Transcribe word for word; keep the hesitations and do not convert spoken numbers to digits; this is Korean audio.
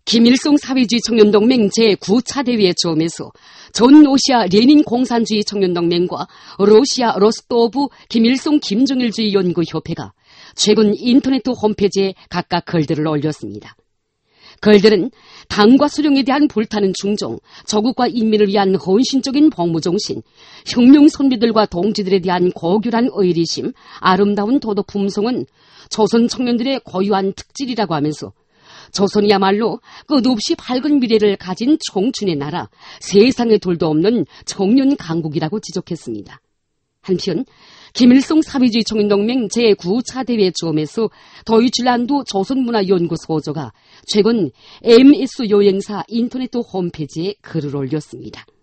김일성 사회주의 청년동맹 제구 차 대회 처음에서 전 러시아 레닌 공산주의 청년동맹과 러시아 로스토브 김일성 김정일주의 연구협회가 최근 인터넷 홈페이지에 각각 글들을 올렸습니다. 글들은 당과 수령에 대한 불타는 충정, 저국과 인민을 위한 헌신적인 복무정신, 혁명 선비들과 동지들에 대한 고결한 의리심, 아름다운 도덕 품성은 조선 청년들의 고유한 특질이라고 하면서 조선이야말로 끝없이 밝은 미래를 가진 청춘의 나라, 세상에 둘도 없는 청년 강국이라고 지적했습니다. 한편 김일성 사회주의 청년동맹 제구 차 대회 처음에서 도이칠란드 조선문화연구소조가 최근 엠에스 여행사 인터넷 홈페이지에 글을 올렸습니다.